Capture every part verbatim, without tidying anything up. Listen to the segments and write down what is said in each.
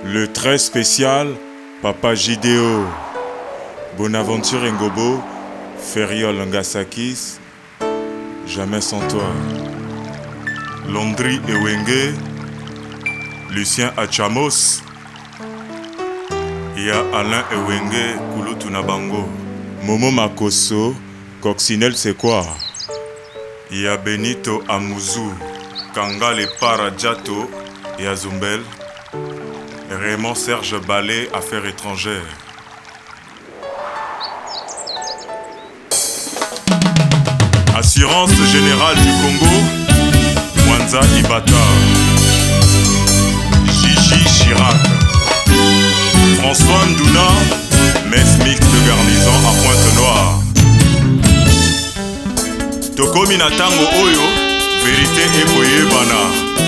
Le très spécial Papa Jideo, Bonaventure Ngobo, Feriol Ngasakis, Jamais sans toi. Landry Ewenge, Lucien Achamos, il y a Alain Ewenge, Kulutu Nabango, Momo Makoso, Coccinelle c'est quoi? Il y a Benito Amuzu, Kangale Paradjato et Azumbel, Raymond Serge Ballet, Affaires étrangères. Assurance Générale du Congo, Mwanza Ibata, Gigi Chirac, François Ndouna, messe mixte de garnison à Pointe-Noire. Tokomi na tango oyo, vérité ekoyebana.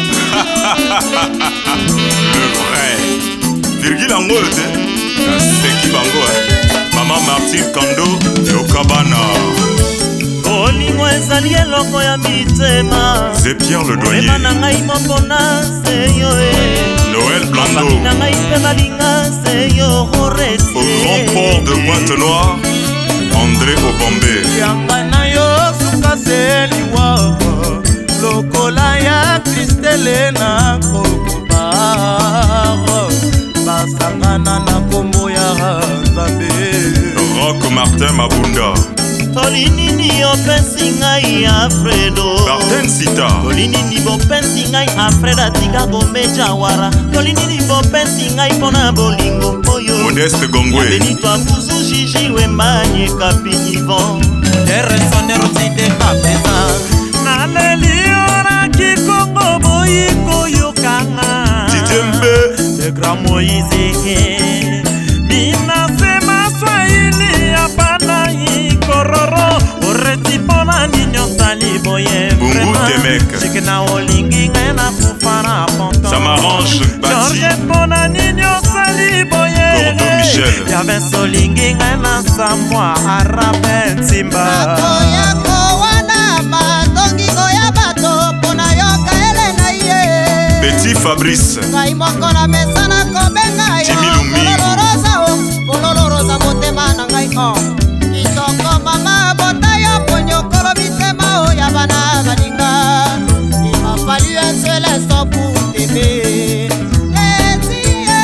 Le vrai. Virgile Angoyo te, na seki bango eh. Maman Martine Kando, Yokabana. Olingo ezali eloko ya mitema. C'est Pierre le douanier. Ema na ngai moko na seyo e. Noël Blando. Mami na ngai mpe balinga seyo horeti. Au grand port de Pointe-Noire, André Obambe. Yanga na yo suka seliwa, lokola ya Kristele na kokobaro, basangana na kombo ya Nzambe. Rock Martin Mabunda. Tolinini opesi ngai Alfredo Martin Sita. Tolinini bopesi ngai Alfreda tika gomeja wara. Tolinini bopesi ngai pona bolingo oyo. Modeste Gongwe. Benito Abuzu Gigi Wembanye Kapi Yvon Eresonero tide kapesa Naleli ora kikongo boyiko yokanga Titembe Le Grand Moïse Mina sema Swahili apana ikororo Oreti pona ninyo sali boye Bungu Temek. Chikena olingi ngena fufara ponton Ça m'arrange Bati. George pona ninyo sali boye Cordo Michel. Yave solingi ngena samwa arabe ntimba Akoyako wana matongi goya bato pona yoka elena ye. Petit Fabrice. Ngai moko na mesa na kobenga yo. Jimmy Lumi. Pololorosa o, pololorosa motema na ngai o. Kitoko mama bota yo ponyokolo mitema o ya bana baninga. Il m'a fallu un seul instant pour t'aimer. Esie,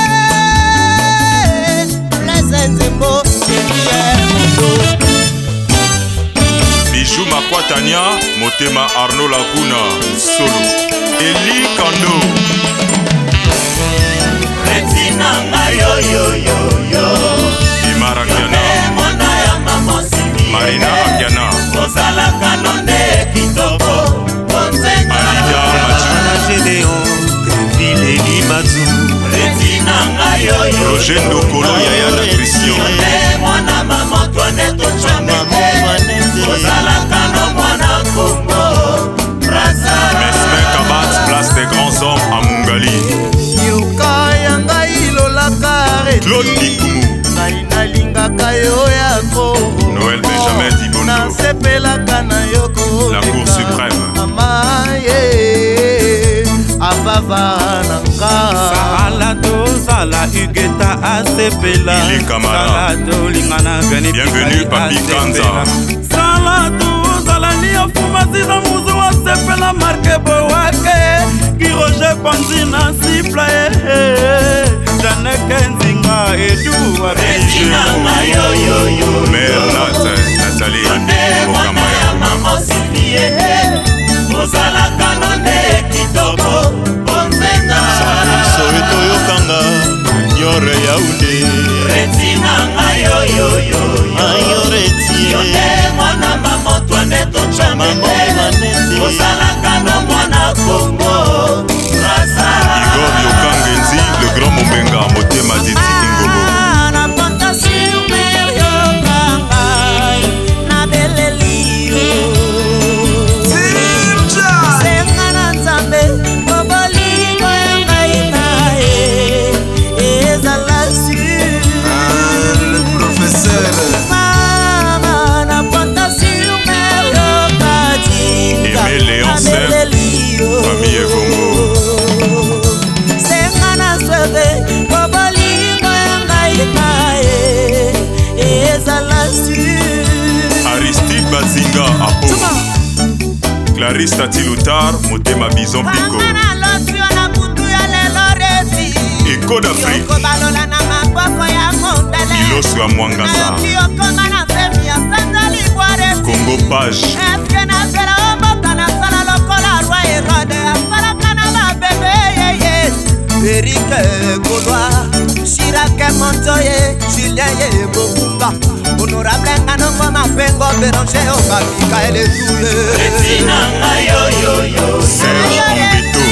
les enzembo, chérie mondo. Bijou Makwatania, Motema Arnaud Laguna, Solo. Eli Kando. Retina yo yo yo yo Imara Kiana. Mwana ya mama Sylvie Marina Akiana. Ozala kanonde kitoko Konzenga Alida Mathieu. Gédéon Ville Limazu Retina yo yo Roger Ndokolo Yaya la Christian. Mwana mama Toine Tochame Ozala kano mwana Congo Brasa Mesme Kabat, place des grands hommes à Mungali. Yoka yanga ilolaka Claude Dikoumou. ngai nalingaka yo yako Noël Benjamin Dibondo. nasepelaka na yo La Cour suprême. mama ye abava nanga Sala tozala ugeta asepela. Il est Kamara. Sala tolingana gani Bienvenue, Papi Kanza. Sala tozala liya fumazina muzu asepela marke boake. Kiroje panzina sipla eh. Janeke nzinga edu abije. yo yo yo Mère Nat, Nathalie Mokamaya. Mama Sylvie Ozala kanonde kitoko Konzenga soweto yokanga nyore yaunde Retina yo yo yo yo Reti mwana mama Toine Tochame Ozala kano mwana Congo Brasa Igor Yokangenzi, le grand Momenga, Motema Didi Ingolo. C'est Clarisse Atilutar, Motema Bison Pico. Écho d'Afrique. Iloso Amwangasa. Congo Page. Eric Gaulois, Chirac Montoye, Julien Yebokuka, Honorable Nganongo Mapengo, Béranger Okabika et les Touye. Retina yo yo yo, Serge Ombito.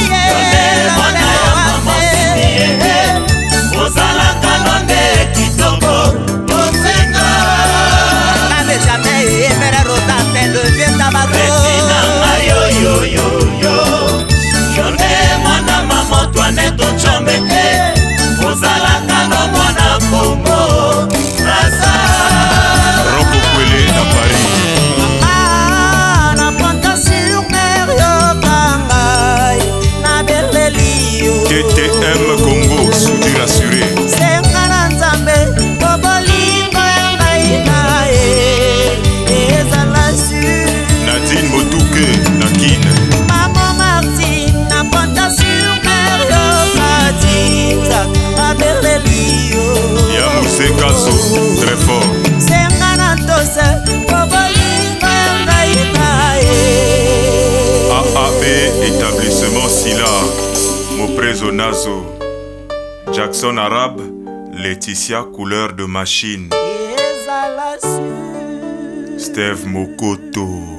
Ozala kanonde kitoko, osenga. N'avez jamais aimé la rotate, le vieux tabac. Retina yo yo yo yo, yonde mwana mama Antoine Tochombe, ozala kano mwana Congo, Rasa. Rocco Kwele na Paris. Ah, na panta sur mer yo kangay, na belelio. T T M Congo, soudure assurée. Senga na nzambe, bobolingo ngai nae, ezala sur. Nadine Motuke, Nakine. Maman Martine, na panta sur mer yo katinga, na belelio. Yamuse Kasso, très fort. Senga na tose, bobolingo ngai nae. A A B, établissement Silla. Moprezo Nazo. Jackson Arabe, Laetitia couleur de machine. Ezala sur. Steve Mokoto.